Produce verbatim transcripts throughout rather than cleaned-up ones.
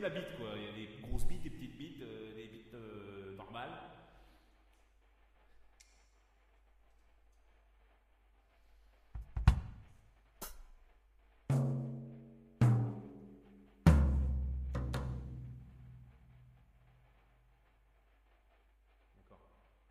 la bite quoi. Il y a des grosses bites, des petites bites, euh, des bites euh, normales. D'accord.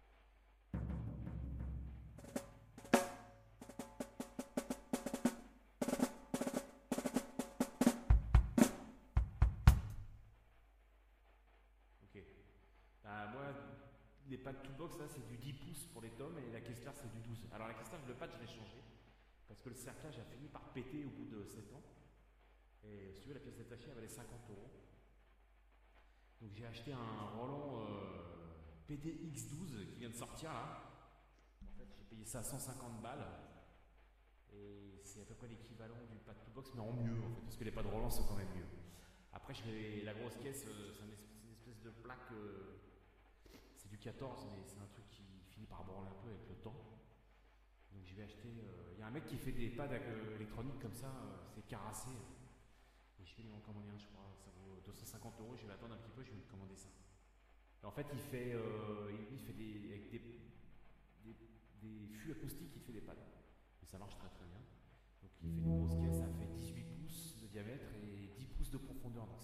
Ok. Bah, moi, les pads toolbox là c'est du dix pouces pour les tomes et la Kessler c'est du douze. Alors la Kessler, le pad je l'ai changé parce que le cerclage a fini par péter au bout de sept ans. Et si tu veux, la pièce détachée elle valait cinquante euros. Donc j'ai acheté un Roland euh, P D X douze qui vient de sortir là. En fait, j'ai payé ça à cent cinquante balles. Et c'est à peu près l'équivalent du pad toolbox, mais en mieux en fait, parce que les pads Roland sont quand même mieux. Après, je vais, la grosse caisse, euh, c'est une espèce, une espèce de plaque. Euh, c'est du quatorze, mais c'est un truc qui finit par branler un peu avec le temps. Donc je vais acheter. Il euh, y a un mec qui fait des pads euh, électroniques comme ça, euh, c'est Carassé. Et je vais lui en commander un, je crois. Ça vaut deux cent cinquante euros. Je vais attendre un petit peu, je vais lui commander ça. Et en fait, il fait, euh, il fait des, avec des, des, des fûts acoustiques, il fait des pads. Et ça marche très très bien. Donc il fait une grosse caisse, ça fait dix-huit pouces de diamètre et dix pouces de profondeur. Donc